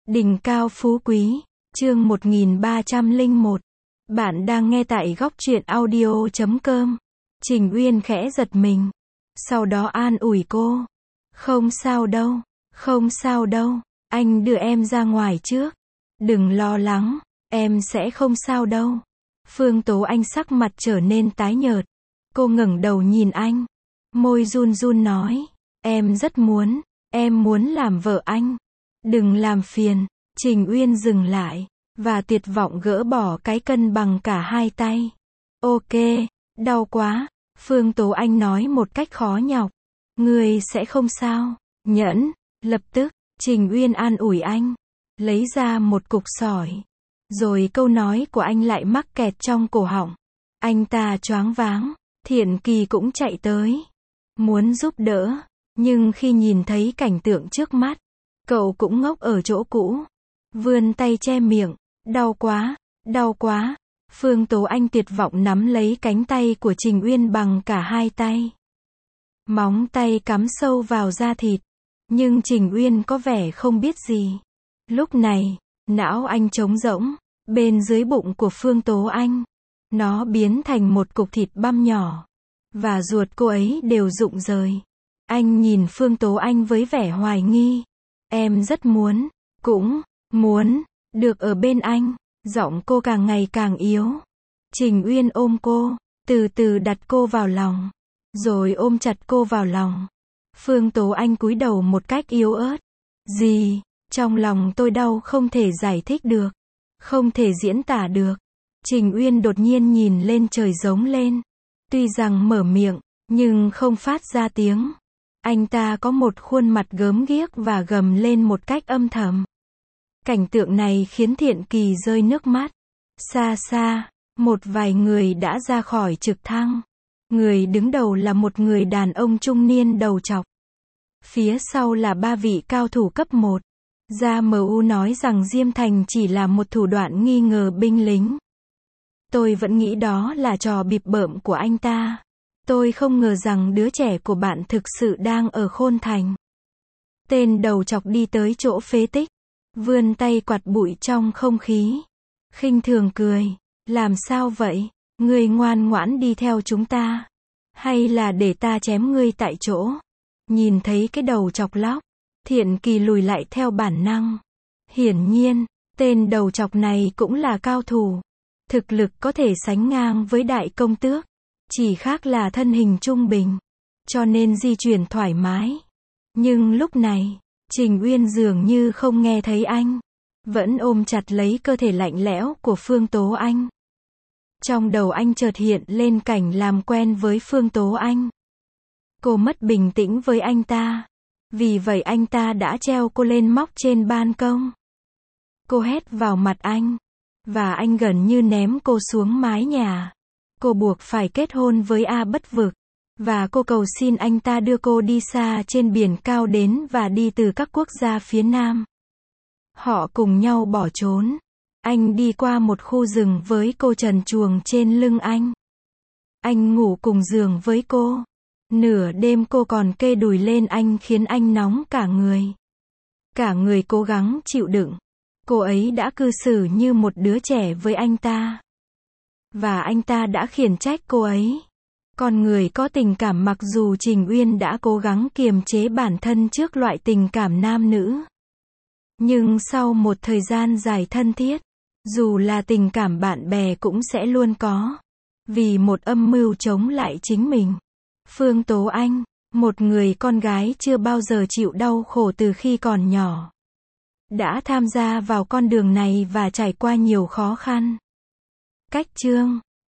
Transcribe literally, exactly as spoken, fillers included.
Đỉnh cao phú quý, chương một nghìn ba trăm lẻ một. Bạn đang nghe tại góc truyện audio chấm com. Trình Uyên khẽ giật mình. Sau đó an ủi cô. Không sao đâu, không sao đâu, anh đưa em ra ngoài trước. Đừng lo lắng, em sẽ không sao đâu. Phương Tố Anh sắc mặt trở nên tái nhợt. Cô ngẩng đầu nhìn anh. Môi run run nói. Em rất muốn, em muốn làm vợ anh. Đừng làm phiền. Trình Uyên dừng lại, và tuyệt vọng gỡ bỏ cái cân bằng cả hai tay. Ok, đau quá. Phương Tố Anh nói một cách khó nhọc. Người sẽ không sao. Nhẫn. Lập tức, Trình Uyên an ủi anh. Lấy ra một cục sỏi. Rồi câu nói của anh lại mắc kẹt trong cổ họng. Anh ta choáng váng. Thiện Kỳ cũng chạy tới. Muốn giúp đỡ. Nhưng khi nhìn thấy cảnh tượng trước mắt, cậu cũng ngốc ở chỗ cũ. Vươn tay che miệng. Đau quá, đau quá. Phương Tố Anh tuyệt vọng nắm lấy cánh tay của Trình Uyên bằng cả hai tay. Móng tay cắm sâu vào da thịt. Nhưng Trình Uyên có vẻ không biết gì. Lúc này, não anh trống rỗng. Bên dưới bụng của Phương Tố Anh, nó biến thành một cục thịt băm nhỏ. Và ruột cô ấy đều rụng rời. Anh nhìn Phương Tố Anh với vẻ hoài nghi. Em rất muốn, cũng muốn được ở bên anh. Giọng cô càng ngày càng yếu. Trình Uyên ôm cô, từ từ đặt cô vào lòng, rồi ôm chặt cô vào lòng. Phương Tố Anh cúi đầu một cách yếu ớt. Gì? Trong lòng tôi đau không thể giải thích được, không thể diễn tả được. Trình Uyên đột nhiên nhìn lên trời giống lên. Tuy rằng mở miệng, nhưng không phát ra tiếng. Anh ta có một khuôn mặt gớm ghiếc và gầm lên một cách âm thầm. Cảnh tượng này khiến Thiện Kỳ rơi nước mắt. Xa xa, một vài người đã ra khỏi trực thăng. Người đứng đầu là một người đàn ông trung niên đầu trọc. Phía sau là ba vị cao thủ cấp một. Gia em u nói rằng Diêm Thành chỉ là một thủ đoạn nghi ngờ binh lính. Tôi vẫn nghĩ đó là trò bịp bợm của anh ta. Tôi không ngờ rằng đứa trẻ của bạn thực sự đang ở Khôn Thành. Tên đầu trọc đi tới chỗ phế tích. Vươn tay quạt bụi trong không khí. Khinh thường cười. Làm sao vậy? Ngươi ngoan ngoãn đi theo chúng ta. Hay là để ta chém ngươi tại chỗ? Nhìn thấy cái đầu trọc lóc, Thiện Kỳ lùi lại theo bản năng. Hiển nhiên, tên đầu trọc này cũng là cao thủ. Thực lực có thể sánh ngang với đại công tước. Chỉ khác là thân hình trung bình. Cho nên di chuyển thoải mái. Nhưng lúc này, Trình Uyên dường như không nghe thấy anh. Vẫn ôm chặt lấy cơ thể lạnh lẽo của Phương Tố Anh. Trong đầu anh chợt hiện lên cảnh làm quen với Phương Tố Anh. Cô mất bình tĩnh với anh ta. Vì vậy anh ta đã treo cô lên móc trên ban công. Cô hét vào mặt anh. Và anh gần như ném cô xuống mái nhà. Cô buộc phải kết hôn với A Bất Vực. Và cô cầu xin anh ta đưa cô đi xa trên biển cao đến và đi từ các quốc gia phía Nam. Họ cùng nhau bỏ trốn. Anh đi qua một khu rừng với cô trần truồng trên lưng anh. Anh ngủ cùng giường với cô. Nửa đêm cô còn kê đùi lên anh khiến anh nóng cả người. Cả người cố gắng chịu đựng. Cô ấy đã cư xử như một đứa trẻ với anh ta. Và anh ta đã khiển trách cô ấy. Con người có tình cảm mặc dù Trình Uyên đã cố gắng kiềm chế bản thân trước loại tình cảm nam nữ. Nhưng sau một thời gian dài thân thiết, dù là tình cảm bạn bè cũng sẽ luôn có. Vì một âm mưu chống lại chính mình. Phương Tố Anh, một người con gái chưa bao giờ chịu đau khổ từ khi còn nhỏ, đã tham gia vào con đường này và trải qua nhiều khó khăn. Cách chương